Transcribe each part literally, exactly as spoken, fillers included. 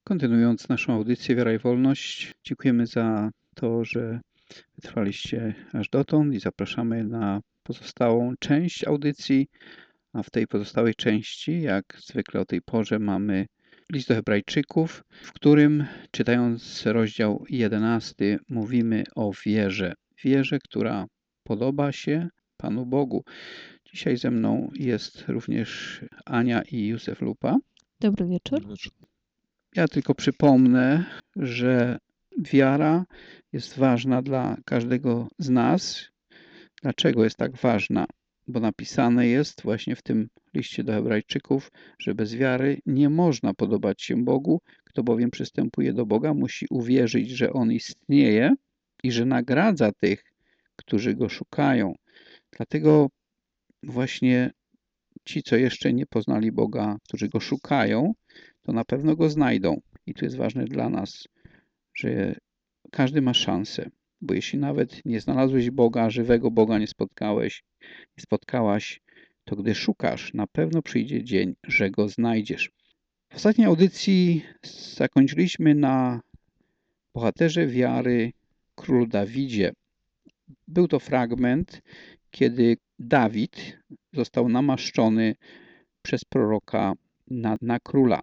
Kontynuując naszą audycję Wiara i Wolność, dziękujemy za to, że wytrwaliście aż dotąd i zapraszamy na pozostałą część audycji. A w tej pozostałej części, jak zwykle o tej porze, mamy list do Hebrajczyków, w którym, czytając rozdział jedenasty, mówimy o wierze. Wierze, która podoba się Panu Bogu. Dzisiaj ze mną jest również Ania i Józef Lupa. Dobry wieczór. Ja tylko przypomnę, że wiara jest ważna dla każdego z nas. Dlaczego jest tak ważna? Bo napisane jest właśnie w tym liście do Hebrajczyków, że bez wiary nie można podobać się Bogu. Kto bowiem przystępuje do Boga, musi uwierzyć, że On istnieje i że nagradza tych, którzy Go szukają. Dlatego właśnie ci, co jeszcze nie poznali Boga, którzy Go szukają, to na pewno Go znajdą. I tu jest ważne dla nas, że każdy ma szansę. Bo jeśli nawet nie znalazłeś Boga, żywego Boga nie spotkałeś, nie spotkałaś, to gdy szukasz, na pewno przyjdzie dzień, że Go znajdziesz. W ostatniej audycji zakończyliśmy na bohaterze wiary, królu Dawidzie. Był to fragment, kiedy Dawid został namaszczony przez proroka na, na króla.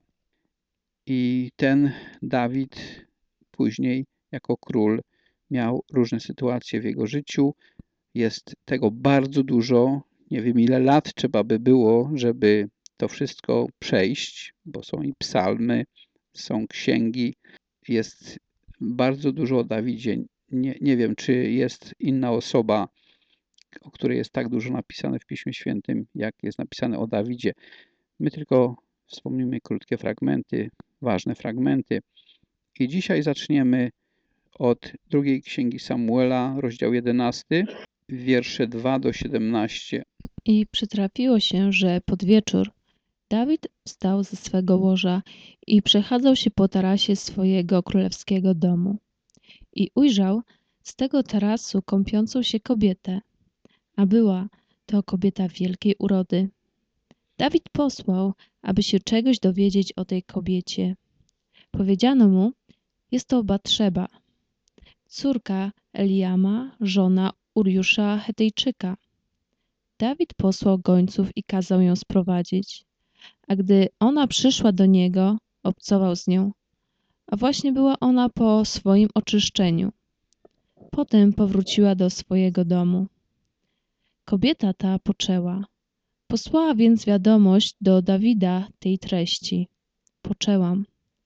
I ten Dawid później jako król miał różne sytuacje w jego życiu. Jest tego bardzo dużo. Nie wiem, ile lat trzeba by było, żeby to wszystko przejść, bo są i psalmy, są księgi. Jest bardzo dużo o Dawidzie. Nie, nie wiem, czy jest inna osoba, o której jest tak dużo napisane w Piśmie Świętym, jak jest napisane o Dawidzie. My tylko wspomnimy krótkie fragmenty, ważne fragmenty. I dzisiaj zaczniemy od drugiej księgi Samuela, rozdział jedenasty, wiersze dwa do siedemnastu. I przytrafiło się, że pod wieczór Dawid wstał ze swego łoża i przechadzał się po tarasie swojego królewskiego domu. I ujrzał z tego tarasu kąpiącą się kobietę, a była to kobieta wielkiej urody. Dawid posłał, aby się czegoś dowiedzieć o tej kobiecie. Powiedziano mu, jest to Batrzeba, córka Eliama, żona Uriusza Hetejczyka. Dawid posłał gońców i kazał ją sprowadzić. A gdy ona przyszła do niego, obcował z nią, a właśnie była ona po swoim oczyszczeniu. Potem powróciła do swojego domu. Kobieta ta poczęła. Posłała więc wiadomość do Dawida tej treści. Poczęłam.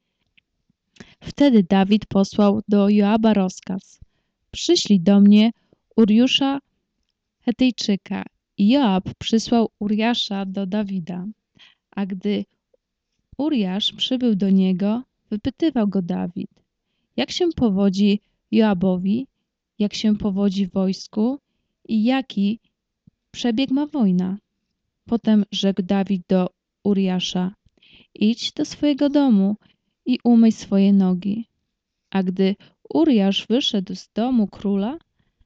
Wtedy Dawid posłał do Joaba rozkaz. Przyślij do mnie Uriusza Hetejczyka. I Joab przysłał Uriasza do Dawida. A gdy Uriasz przybył do niego, wypytywał go Dawid, jak się powodzi Joabowi, jak się powodzi wojsku i jaki przebieg ma wojna. Potem rzekł Dawid do Uriasza, idź do swojego domu i umyj swoje nogi. A gdy Uriasz wyszedł z domu króla,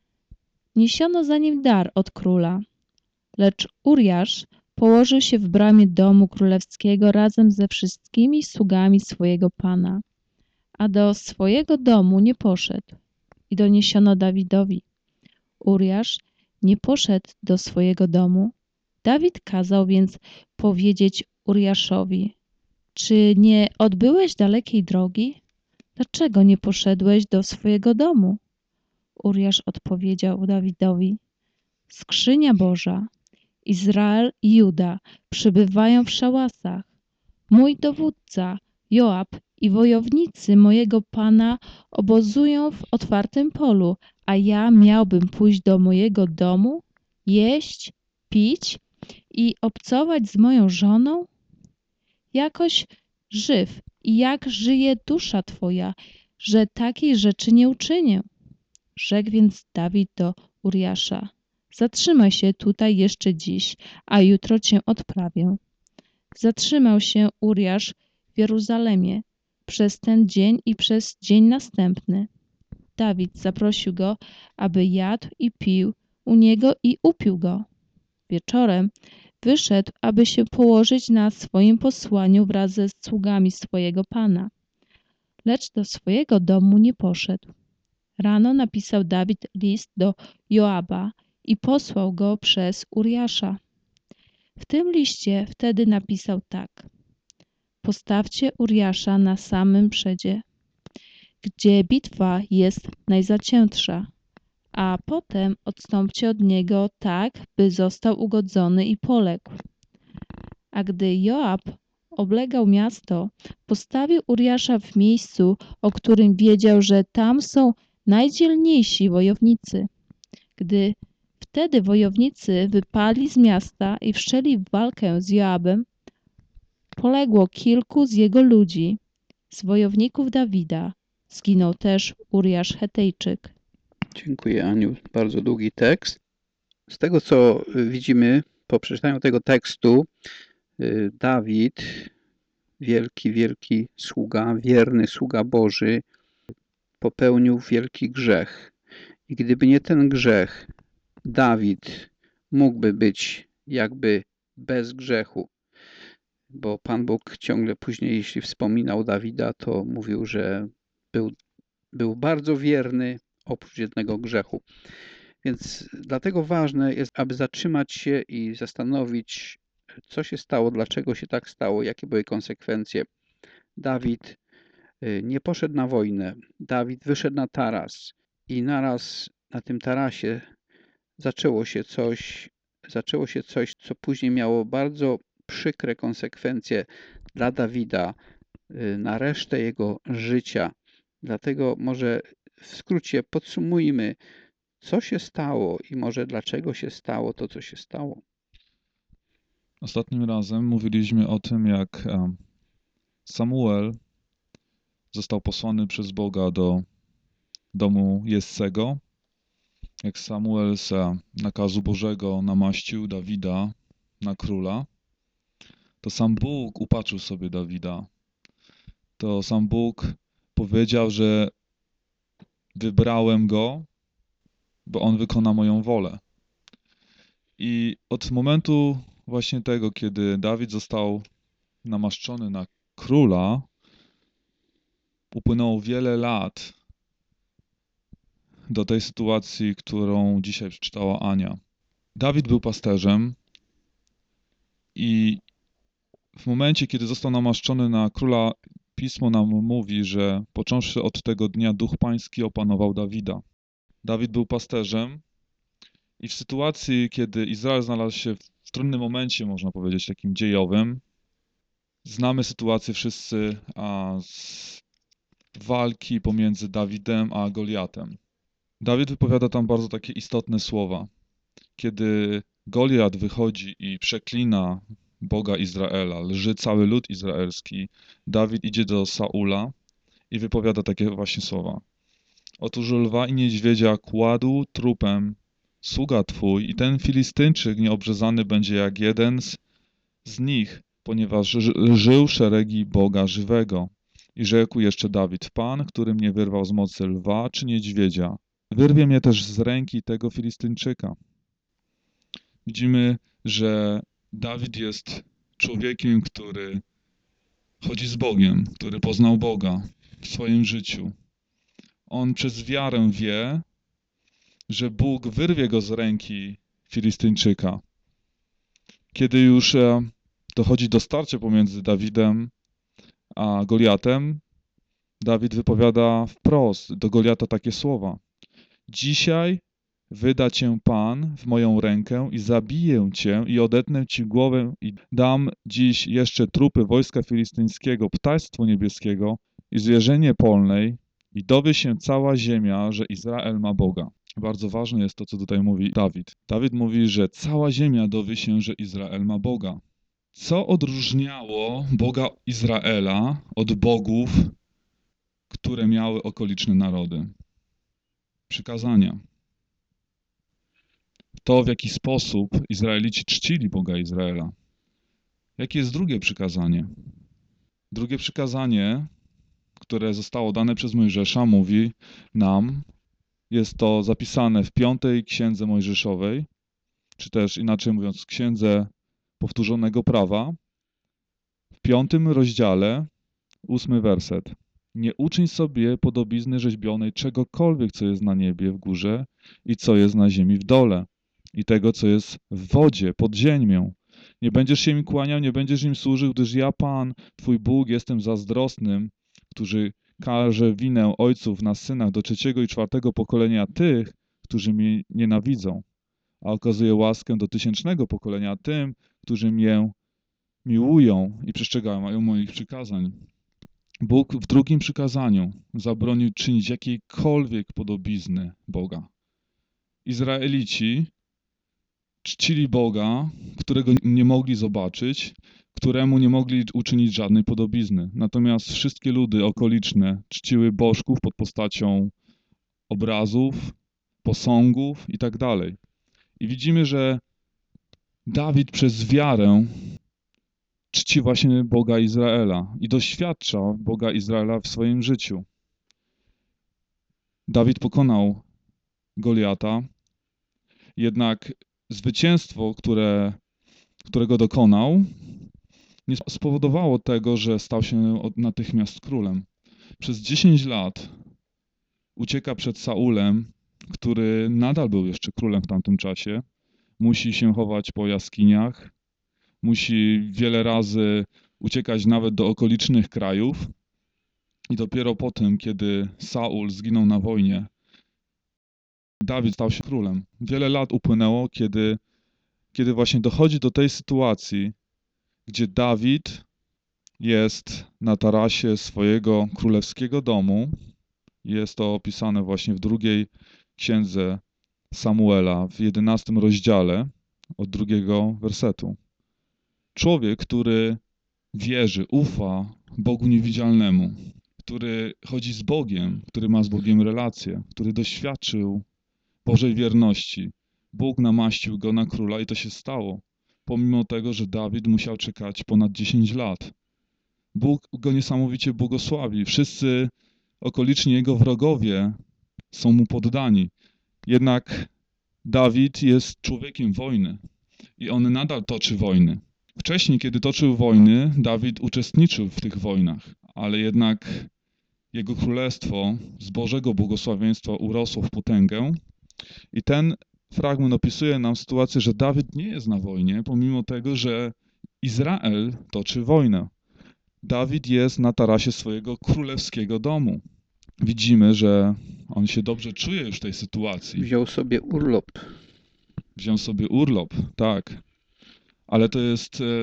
niesiono za nim dar od króla. Lecz Uriasz położył się w bramie domu królewskiego razem ze wszystkimi sługami swojego pana, a do swojego domu nie poszedł i doniesiono Dawidowi. Uriasz nie poszedł do swojego domu. Dawid kazał więc powiedzieć Uriaszowi, czy nie odbyłeś dalekiej drogi? Dlaczego nie poszedłeś do swojego domu? Uriasz odpowiedział Dawidowi, skrzynia Boża, Izrael i Juda przybywają w szałasach. Mój dowódca, Joab i wojownicy mojego pana obozują w otwartym polu, a ja miałbym pójść do mojego domu, jeść, pić i obcować z moją żoną? Jakoś żyw i jak żyje dusza twoja, że takiej rzeczy nie uczynię. Rzekł więc Dawid do Uriasza, zatrzymaj się tutaj jeszcze dziś, a jutro cię odprawię. Zatrzymał się Uriasz w Jeruzalemie przez ten dzień i przez dzień następny. Dawid zaprosił go, aby jadł i pił u niego i upił go. Wieczorem wyszedł, aby się położyć na swoim posłaniu wraz ze sługami swojego pana. lecz do swojego domu nie poszedł. Rano napisał Dawid list do Joaba i posłał go przez Uriasza. W tym liście wtedy napisał tak: postawcie Uriasza na samym przedzie, gdzie bitwa jest najzaciętsza, a potem odstąpcie od niego tak, by został ugodzony i poległ. A gdy Joab oblegał miasto, postawił Uriasza w miejscu, o którym wiedział, że tam są najdzielniejsi wojownicy. Gdy wtedy wojownicy wypali z miasta i wszczęli walkę z Joabem, poległo kilku z jego ludzi, z wojowników Dawida. Zginął też Uriasz Hetejczyk. Dziękuję, Aniu. Bardzo długi tekst. Z tego, co widzimy po przeczytaniu tego tekstu, Dawid, wielki, wielki sługa, wierny sługa Boży, popełnił wielki grzech. I gdyby nie ten grzech, Dawid mógłby być jakby bez grzechu, bo Pan Bóg ciągle później, jeśli wspominał Dawida, to mówił, że był, był bardzo wierny oprócz jednego grzechu. Więc dlatego ważne jest, aby zatrzymać się i zastanowić, co się stało, dlaczego się tak stało, jakie były konsekwencje. Dawid nie poszedł na wojnę. Dawid wyszedł na taras i naraz na tym tarasie zaczęło się coś, zaczęło się coś, co później miało bardzo przykre konsekwencje dla Dawida na resztę jego życia. Dlatego może w skrócie podsumujmy, co się stało i może dlaczego się stało to, co się stało. Ostatnim razem mówiliśmy o tym, jak Samuel został posłany przez Boga do domu Jessego, jak Samuel z nakazu Bożego namaścił Dawida na króla, to sam Bóg upatrzył sobie Dawida. To sam Bóg powiedział, że wybrałem go, bo on wykona moją wolę. I od momentu właśnie tego, kiedy Dawid został namaszczony na króla, upłynęło wiele lat do tej sytuacji, którą dzisiaj przeczytała Ania. Dawid był pasterzem i w momencie, kiedy został namaszczony na króla, Pismo nam mówi, że począwszy od tego dnia Duch Pański opanował Dawida. Dawid był pasterzem i w sytuacji, kiedy Izrael znalazł się w trudnym momencie, można powiedzieć, takim dziejowym, znamy sytuację wszyscy a, z walki pomiędzy Dawidem a Goliatem. Dawid wypowiada tam bardzo takie istotne słowa. Kiedy Goliat wychodzi i przeklina Boga Izraela, lży cały lud izraelski, Dawid idzie do Saula i wypowiada takie właśnie słowa. Otóż lwa i niedźwiedzia kładł trupem sługa twój i ten Filistynczyk nieobrzezany będzie jak jeden z, z nich, ponieważ żył szeregi Boga żywego. I rzekł jeszcze Dawid, Pan, który mnie wyrwał z mocy lwa czy niedźwiedzia, wyrwie mnie też z ręki tego Filistynczyka. Widzimy, że Dawid jest człowiekiem, który chodzi z Bogiem, który poznał Boga w swoim życiu. On przez wiarę wie, że Bóg wyrwie go z ręki Filistyńczyka. Kiedy już dochodzi do starcia pomiędzy Dawidem a Goliatem, Dawid wypowiada wprost do Goliata takie słowa. Dzisiaj wyda cię Pan w moją rękę i zabiję cię i odetnę ci głowę i dam dziś jeszcze trupy wojska filistyńskiego, ptactwu niebieskiego i zwierzenie polnej i dowie się cała ziemia, że Izrael ma Boga. Bardzo ważne jest to, co tutaj mówi Dawid. Dawid mówi, że cała ziemia dowie się, że Izrael ma Boga. Co odróżniało Boga Izraela od bogów, które miały okoliczne narody? Przykazania. To, w jaki sposób Izraelici czcili Boga Izraela. Jakie jest drugie przykazanie? Drugie przykazanie, które zostało dane przez Mojżesza, mówi nam, jest to zapisane w piątej księdze Mojżeszowej, czy też inaczej mówiąc, księdze powtórzonego prawa, w piątym rozdziale, ósmy werset. Nie uczyń sobie podobizny rzeźbionej czegokolwiek, co jest na niebie w górze i co jest na ziemi w dole i tego, co jest w wodzie pod ziemią. Nie będziesz się im kłaniał, nie będziesz im służył, gdyż ja, Pan, Twój Bóg, jestem zazdrosnym, który każe winę ojców na synach do trzeciego i czwartego pokolenia tych, którzy mnie nienawidzą, a okazuje łaskę do tysięcznego pokolenia tym, którzy mnie miłują i przestrzegają moich przykazań. Bóg w drugim przykazaniu zabronił czynić jakiejkolwiek podobizny Boga. Izraelici czcili Boga, którego nie mogli zobaczyć, któremu nie mogli uczynić żadnej podobizny. Natomiast wszystkie ludy okoliczne czciły bożków pod postacią obrazów, posągów i tak dalej. I widzimy, że Dawid przez wiarę czci właśnie Boga Izraela i doświadcza Boga Izraela w swoim życiu. Dawid pokonał Goliata, jednak zwycięstwo, które, którego dokonał, nie spowodowało tego, że stał się natychmiast królem. Przez dziesięć lat ucieka przed Saulem, który nadal był jeszcze królem w tamtym czasie. Musi się chować po jaskiniach, musi wiele razy uciekać nawet do okolicznych krajów. I dopiero po tym, kiedy Saul zginął na wojnie, Dawid stał się królem. Wiele lat upłynęło, kiedy, kiedy właśnie dochodzi do tej sytuacji, gdzie Dawid jest na tarasie swojego królewskiego domu. Jest to opisane właśnie w drugiej księdze Samuela, w jedenastym rozdziale, od drugiego wersetu. Człowiek, który wierzy, ufa Bogu niewidzialnemu, który chodzi z Bogiem, który ma z Bogiem relację, który doświadczył Bożej wierności. Bóg namaścił go na króla i to się stało, pomimo tego, że Dawid musiał czekać ponad dziesięć lat. Bóg go niesamowicie błogosławi. Wszyscy okoliczni jego wrogowie są mu poddani. Jednak Dawid jest człowiekiem wojny i on nadal toczy wojny. Wcześniej, kiedy toczył wojny, Dawid uczestniczył w tych wojnach, ale jednak jego królestwo z Bożego błogosławieństwa urosło w potęgę. I ten fragment opisuje nam sytuację, że Dawid nie jest na wojnie, pomimo tego, że Izrael toczy wojnę. Dawid jest na tarasie swojego królewskiego domu. Widzimy, że on się dobrze czuje już w tej sytuacji. Wziął sobie urlop. Wziął sobie urlop, tak. Ale to jest... E,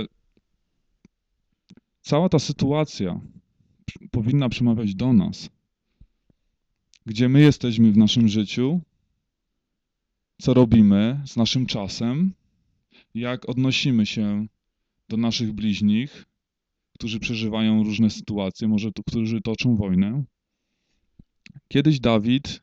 cała ta sytuacja powinna przemawiać do nas. Gdzie my jesteśmy w naszym życiu, co robimy z naszym czasem, jak odnosimy się do naszych bliźnich, którzy przeżywają różne sytuacje, może to, którzy toczą wojnę. Kiedyś Dawid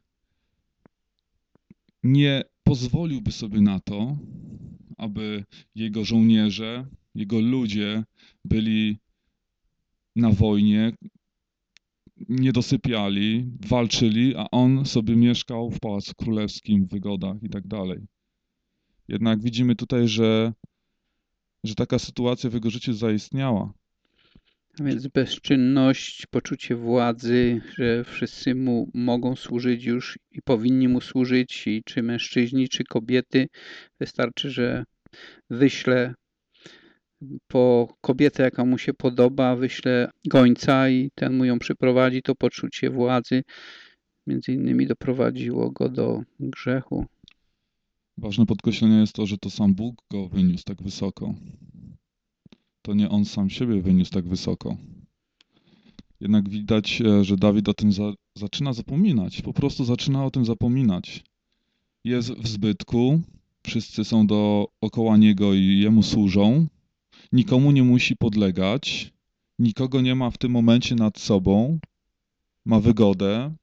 nie pozwoliłby sobie na to, aby jego żołnierze, jego ludzie byli na wojnie, nie dosypiali, walczyli, a on sobie mieszkał w Pałacu Królewskim, w wygodach i tak dalej. Jednak widzimy tutaj, że, że taka sytuacja w jego życiu zaistniała. A więc bezczynność, poczucie władzy, że wszyscy mu mogą służyć już i powinni mu służyć, i czy mężczyźni, czy kobiety. Wystarczy, że wyśle po kobietę, jaka mu się podoba, wyśle gońca i ten mu ją przyprowadzi. To poczucie władzy między innymi doprowadziło go do grzechu. Ważne podkreślenie jest to, że to sam Bóg go wyniósł tak wysoko. To nie on sam siebie wyniósł tak wysoko. Jednak widać, że Dawid o tym za, zaczyna zapominać. Po prostu zaczyna o tym zapominać. Jest w zbytku, wszyscy są dookoła niego i jemu służą. Nikomu nie musi podlegać. Nikogo nie ma w tym momencie nad sobą. Ma wygodę.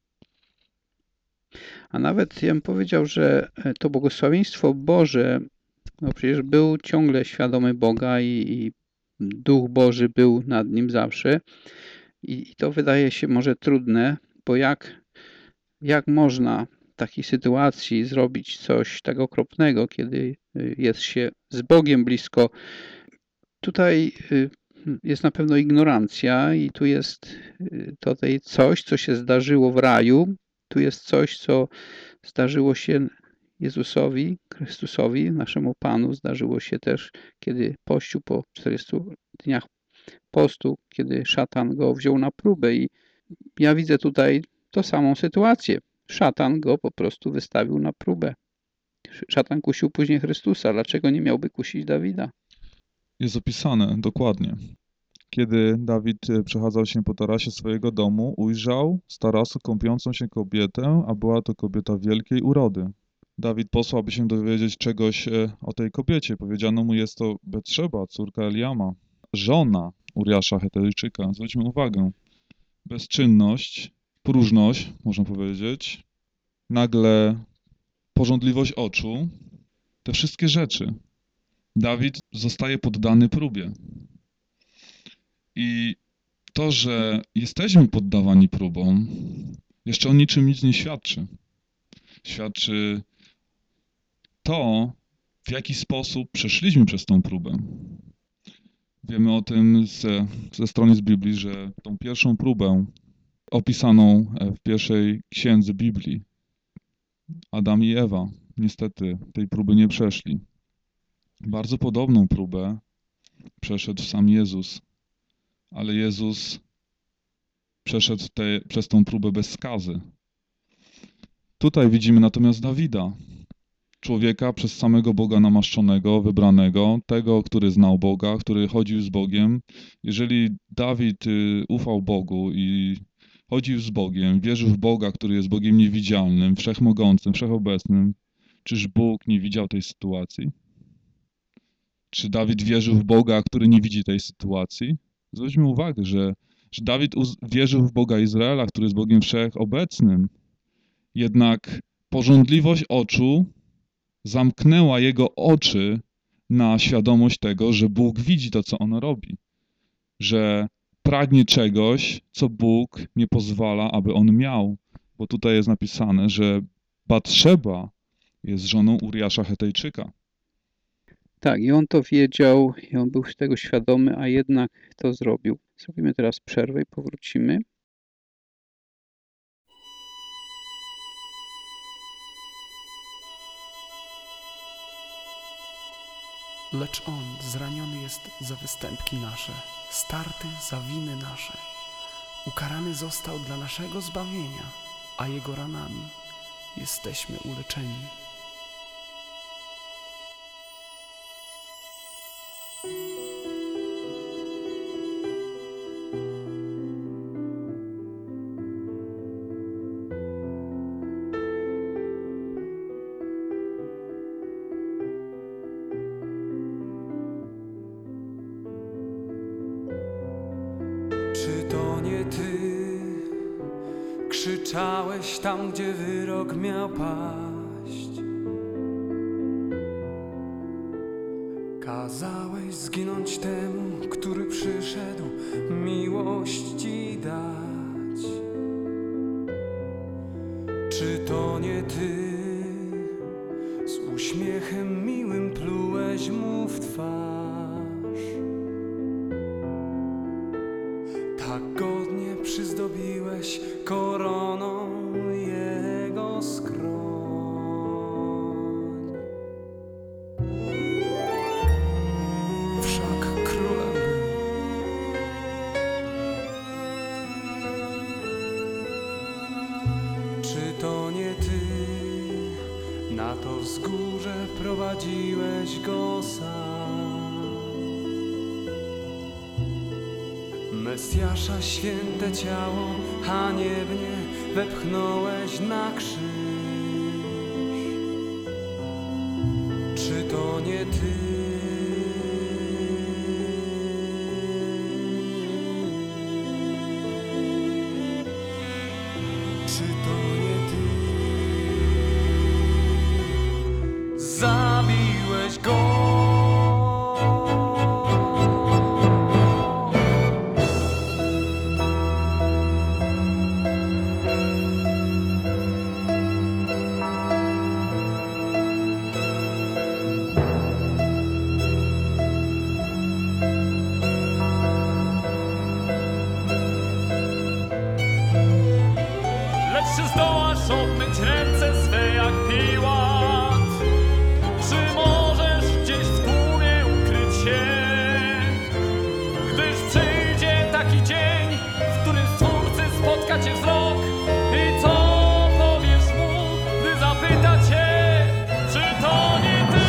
A nawet ja bym powiedział, że to błogosławieństwo Boże, no przecież był ciągle świadomy Boga i, i Duch Boży był nad nim zawsze. I, I to wydaje się może trudne, bo jak, jak można w takiej sytuacji zrobić coś tak okropnego, kiedy jest się z Bogiem blisko. Tutaj jest na pewno ignorancja i tu jest tutaj coś, co się zdarzyło w raju. Tu jest coś, co zdarzyło się Jezusowi, Chrystusowi, naszemu Panu. Zdarzyło się też, kiedy pościł po czterdziestu dniach postu, kiedy szatan go wziął na próbę i ja widzę tutaj tą samą sytuację. Szatan go po prostu wystawił na próbę. Szatan kusił później Chrystusa. Dlaczego nie miałby kusić Dawida? Jest opisane dokładnie. Kiedy Dawid przechadzał się po tarasie swojego domu, ujrzał z tarasu kąpiącą się kobietę, a była to kobieta wielkiej urody. Dawid posłał, aby się dowiedzieć czegoś o tej kobiecie. Powiedziano mu, jest to Betrzeba, córka Eliama, żona Uriasza Hetejczyka. Zwróćmy uwagę. Bezczynność, próżność, można powiedzieć, nagle pożądliwość oczu, te wszystkie rzeczy. Dawid zostaje poddany próbie. I to, że jesteśmy poddawani próbom, jeszcze o niczym nic nie świadczy. Świadczy to, w jaki sposób przeszliśmy przez tą próbę. Wiemy o tym ze, ze strony z Biblii, że tą pierwszą próbę opisaną w pierwszej księdze Biblii, Adam i Ewa, niestety tej próby nie przeszli. Bardzo podobną próbę przeszedł sam Jezus, ale Jezus przeszedł te, przez tą próbę bez skazy. Tutaj widzimy natomiast Dawida, człowieka przez samego Boga namaszczonego, wybranego, tego, który znał Boga, który chodził z Bogiem. Jeżeli Dawid ufał Bogu i chodził z Bogiem, wierzył w Boga, który jest Bogiem niewidzialnym, wszechmogącym, wszechobecnym, czyż Bóg nie widział tej sytuacji? Czy Dawid wierzył w Boga, który nie widzi tej sytuacji? Zwróćmy uwagę, że, że Dawid wierzył w Boga Izraela, który jest Bogiem wszechobecnym. Jednak pożądliwość oczu zamknęła jego oczy na świadomość tego, że Bóg widzi to, co on robi. Że pragnie czegoś, co Bóg nie pozwala, aby on miał. Bo tutaj jest napisane, że Batszeba jest żoną Uriasza Hetejczyka. Tak, i on to wiedział, i on był tego świadomy, a jednak to zrobił. Zrobimy teraz przerwę i powrócimy. Lecz On zraniony jest za występki nasze, starty za winy nasze. Ukarany został dla naszego zbawienia, a Jego ranami jesteśmy uleczeni. Czy to nie Ty krzyczałeś tam, gdzie wyrok miał paść? Kazałeś zginąć temu, który przyszedł miłość Ci dać. Czy to nie Ty z uśmiechem miłym plułeś mu w twarz? Tak godnie przyzdobiłeś koroną Jego skroń. Wszak królem był. Czy to nie Ty na to wzgórze prowadziłeś Go sam? Mesjasza święte ciało haniebnie wepchnąłeś na krzyż. Czy to nie Ty? Czy to nie Ty? Zabiłeś Go. zabiega cię wzrok i co powiesz mu, gdy zapyta cię, czy to nie ty?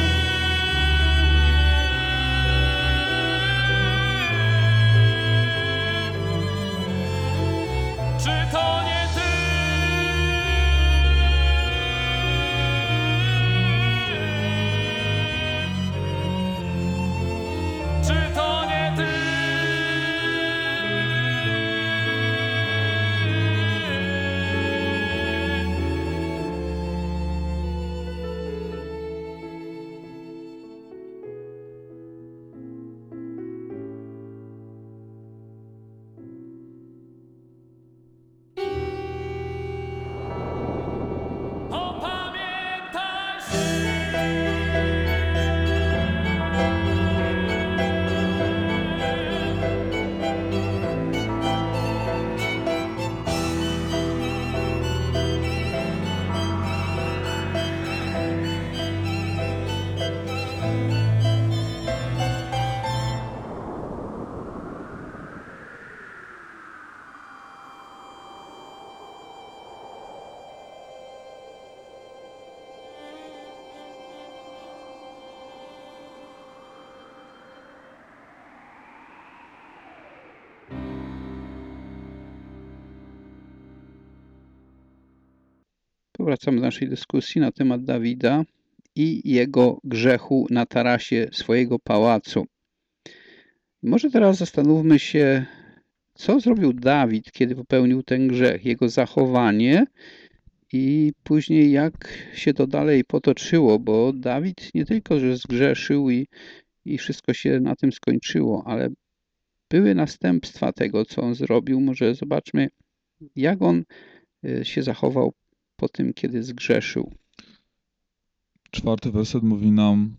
Czy to nie ty? Czy to nie ty? Opamiętaj się! Powracamy do naszej dyskusji na temat Dawida i jego grzechu na tarasie swojego pałacu. Może teraz zastanówmy się, co zrobił Dawid, kiedy popełnił ten grzech, jego zachowanie i później jak się to dalej potoczyło, bo Dawid nie tylko, że zgrzeszył i, i wszystko się na tym skończyło, ale były następstwa tego, co on zrobił. Może zobaczmy, jak on się zachował po tym, kiedy zgrzeszył. Czwarty werset mówi nam,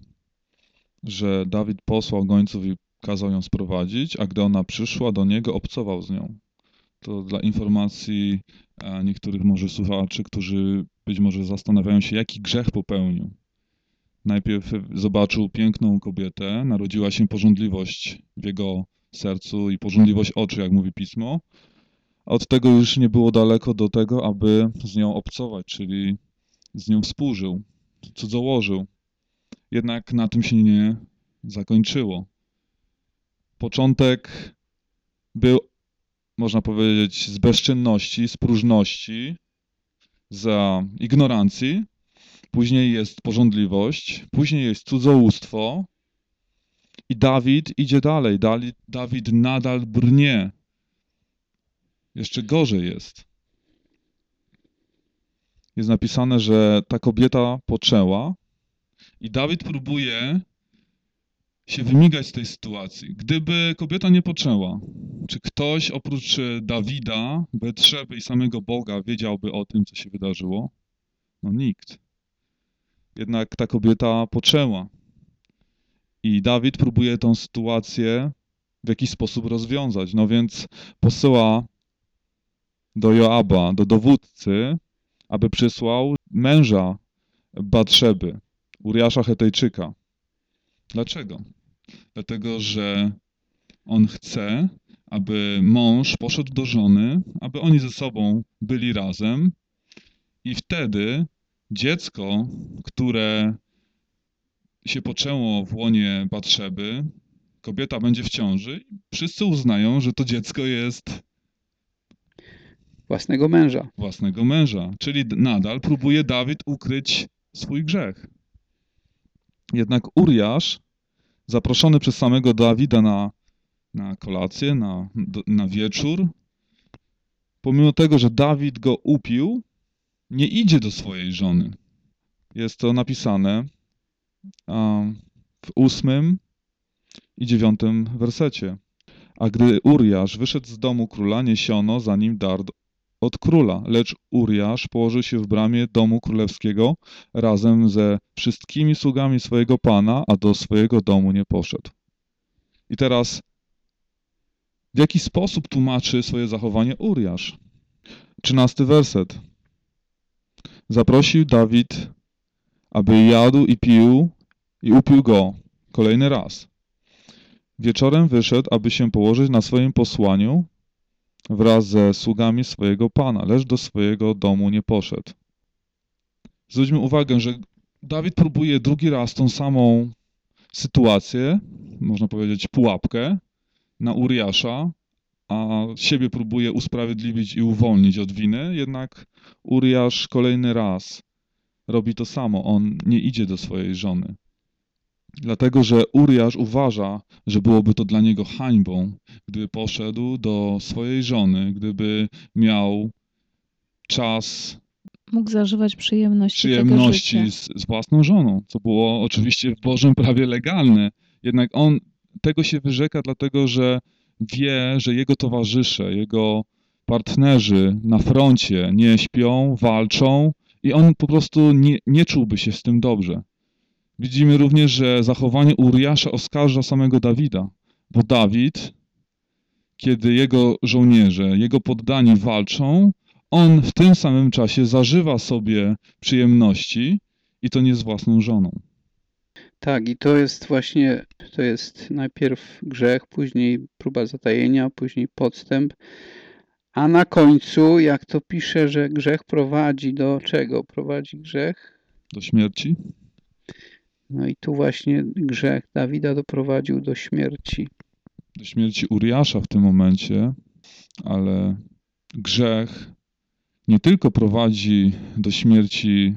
że Dawid posłał gońców i kazał ją sprowadzić, a gdy ona przyszła do niego, obcował z nią. To dla informacji niektórych może słuchaczy, którzy być może zastanawiają się, jaki grzech popełnił. Najpierw zobaczył piękną kobietę, narodziła się pożądliwość w jego sercu i pożądliwość oczu, jak mówi Pismo. A od tego już nie było daleko do tego, aby z nią obcować, czyli z nią współżył, cudzołożył. Jednak na tym się nie zakończyło. Początek był, można powiedzieć, z bezczynności, z próżności, za ignorancji. Później jest pożądliwość, później jest cudzołóstwo i Dawid idzie dalej. Dawid nadal brnie. Jeszcze gorzej jest. Jest napisane, że ta kobieta poczęła i Dawid próbuje się wymigać z tej sytuacji. Gdyby kobieta nie poczęła, czy ktoś oprócz Dawida, Betrzeby i samego Boga wiedziałby o tym, co się wydarzyło? No nikt. Jednak ta kobieta poczęła. I Dawid próbuje tę sytuację w jakiś sposób rozwiązać. No więc posyła do Joaba, do dowódcy, aby przysłał męża Batrzeby, Uriasza Hetejczyka. Dlaczego? Dlatego, że on chce, aby mąż poszedł do żony, aby oni ze sobą byli razem i wtedy dziecko, które się poczęło w łonie Batszeby, kobieta będzie w ciąży i wszyscy uznają, że to dziecko jest własnego męża. Własnego męża. Czyli nadal próbuje Dawid ukryć swój grzech. Jednak Uriasz, zaproszony przez samego Dawida na, na kolację, na, na wieczór, pomimo tego, że Dawid go upił, nie idzie do swojej żony. Jest to napisane w ósmym i dziewiątym wersecie. A gdy Uriasz wyszedł z domu króla, niesiono za nim dar od króla, lecz Uriasz położył się w bramie domu królewskiego razem ze wszystkimi sługami swojego pana, a do swojego domu nie poszedł. I teraz w jaki sposób tłumaczy swoje zachowanie Uriasz? Trzynasty werset. Zaprosił Dawid, aby jadł i pił i upił go kolejny raz. Wieczorem wyszedł, aby się położyć na swoim posłaniu wraz ze sługami swojego Pana, lecz do swojego domu nie poszedł. Zwróćmy uwagę, że Dawid próbuje drugi raz tą samą sytuację, można powiedzieć pułapkę, na Uriasza, a siebie próbuje usprawiedliwić i uwolnić od winy, jednak Uriasz kolejny raz robi to samo, on nie idzie do swojej żony. Dlatego, że Uriasz uważa, że byłoby to dla niego hańbą, gdyby poszedł do swojej żony, gdyby miał czas Mógł zażywać przyjemności, tego przyjemności życia. z, z własną żoną, co było oczywiście w Bożym prawie legalne. Jednak on tego się wyrzeka, dlatego że wie, że jego towarzysze, jego partnerzy na froncie nie śpią, walczą i on po prostu nie, nie czułby się z tym dobrze. Widzimy również, że zachowanie Uriasza oskarża samego Dawida, bo Dawid, kiedy jego żołnierze, jego poddani walczą, on w tym samym czasie zażywa sobie przyjemności i to nie z własną żoną. Tak, i to jest właśnie, to jest najpierw grzech, później próba zatajenia, później podstęp, a na końcu, jak to pisze, że grzech prowadzi do czego? Prowadzi grzech? Do śmierci. No i tu właśnie grzech Dawida doprowadził do śmierci. Do śmierci Uriasza w tym momencie, ale grzech nie tylko prowadzi do śmierci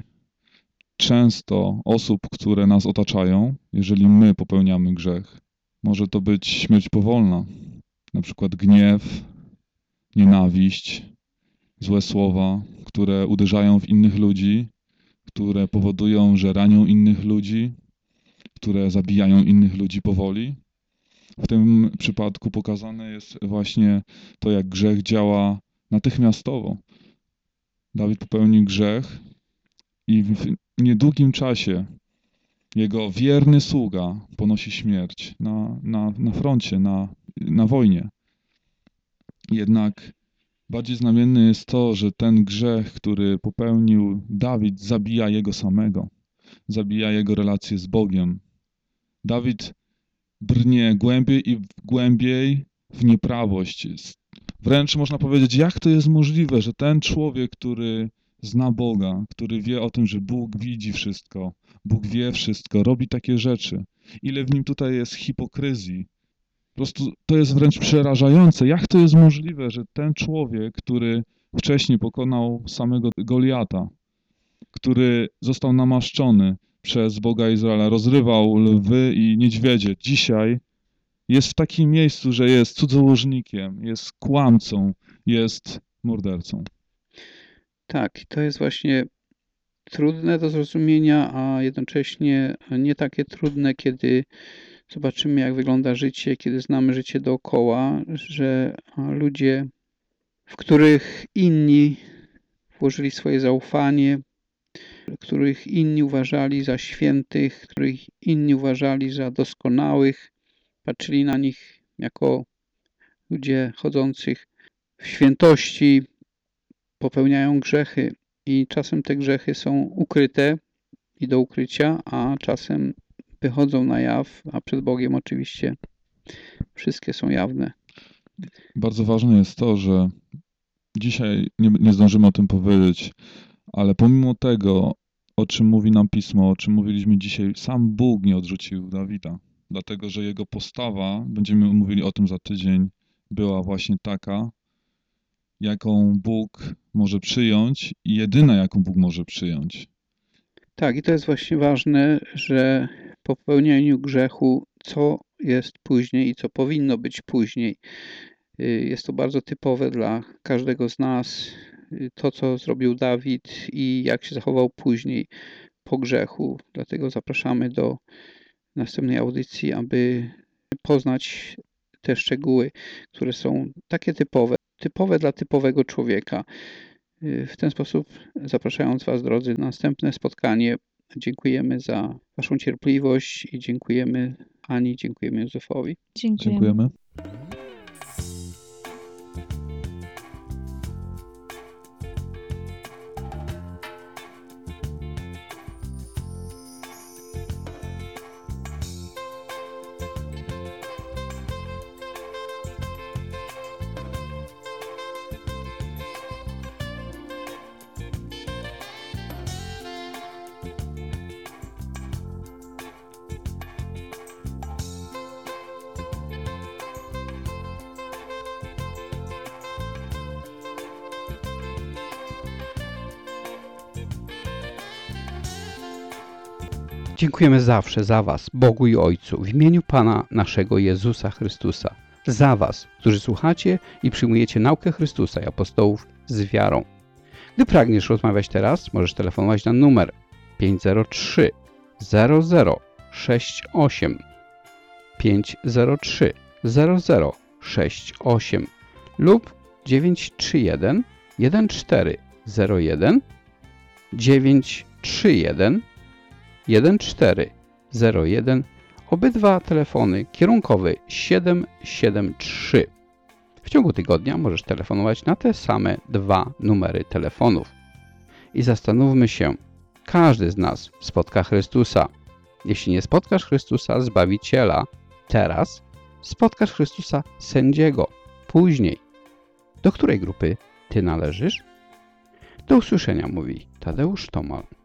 często osób, które nas otaczają, jeżeli my popełniamy grzech. Może to być śmierć powolna, na przykład gniew, nienawiść, złe słowa, które uderzają w innych ludzi, które powodują, że ranią innych ludzi, które zabijają innych ludzi powoli. W tym przypadku pokazane jest właśnie to, jak grzech działa natychmiastowo. Dawid popełnił grzech i w niedługim czasie jego wierny sługa ponosi śmierć na, na, na froncie, na, na wojnie. Jednak bardziej znamienne jest to, że ten grzech, który popełnił Dawid, zabija jego samego. Zabija jego relację z Bogiem. Dawid brnie głębiej i głębiej w nieprawość. Wręcz można powiedzieć, jak to jest możliwe, że ten człowiek, który zna Boga, który wie o tym, że Bóg widzi wszystko, Bóg wie wszystko, robi takie rzeczy. Ile w nim tutaj jest hipokryzji. Po prostu to jest wręcz przerażające. Jak to jest możliwe, że ten człowiek, który wcześniej pokonał samego Goliata, który został namaszczony przez Boga Izraela, rozrywał lwy i niedźwiedzie, dzisiaj jest w takim miejscu, że jest cudzołożnikiem, jest kłamcą, jest mordercą. Tak, to jest właśnie trudne do zrozumienia, a jednocześnie nie takie trudne, kiedy zobaczymy, jak wygląda życie, kiedy znamy życie dookoła, że ludzie, w których inni włożyli swoje zaufanie, których inni uważali za świętych, których inni uważali za doskonałych, patrzyli na nich jako ludzie chodzących w świętości, popełniają grzechy i czasem te grzechy są ukryte i do ukrycia, a czasem wychodzą na jaw, a przed Bogiem oczywiście wszystkie są jawne. Bardzo ważne jest to, że dzisiaj nie, nie zdążymy o tym powiedzieć, ale pomimo tego, o czym mówi nam Pismo, o czym mówiliśmy dzisiaj, sam Bóg nie odrzucił Dawida, dlatego że jego postawa, będziemy mówili o tym za tydzień, była właśnie taka, jaką Bóg może przyjąć i jedyna, jaką Bóg może przyjąć. Tak, i to jest właśnie ważne, że po popełnieniu grzechu, co jest później i co powinno być później. Jest to bardzo typowe dla każdego z nas, to co zrobił Dawid i jak się zachował później po grzechu. Dlatego zapraszamy do następnej audycji, aby poznać te szczegóły, które są takie typowe, typowe dla typowego człowieka. W ten sposób, zapraszając Was, drodzy, na następne spotkanie, dziękujemy za Waszą cierpliwość i dziękujemy Ani, dziękujemy Józefowi. Dziękujemy. Dziękujemy. Dziękujemy zawsze za Was, Bogu i Ojcu, w imieniu Pana naszego Jezusa Chrystusa. Za Was, którzy słuchacie i przyjmujecie naukę Chrystusa i apostołów z wiarą. Gdy pragniesz rozmawiać teraz, możesz telefonować na numer pięć zero trzy zero zero sześć osiem pięć zero trzy zero zero sześć osiem lub dziewięć trzy jeden jeden cztery zero jeden dziewięć trzy jeden jeden cztery zero jeden. Obydwa telefony kierunkowy siedem siedem trzy. W ciągu tygodnia możesz telefonować na te same dwa numery telefonów. I zastanówmy się, każdy z nas spotka Chrystusa. Jeśli nie spotkasz Chrystusa Zbawiciela teraz, spotkasz Chrystusa Sędziego później. Do której grupy Ty należysz? Do usłyszenia, mówi Tadeusz Tomal.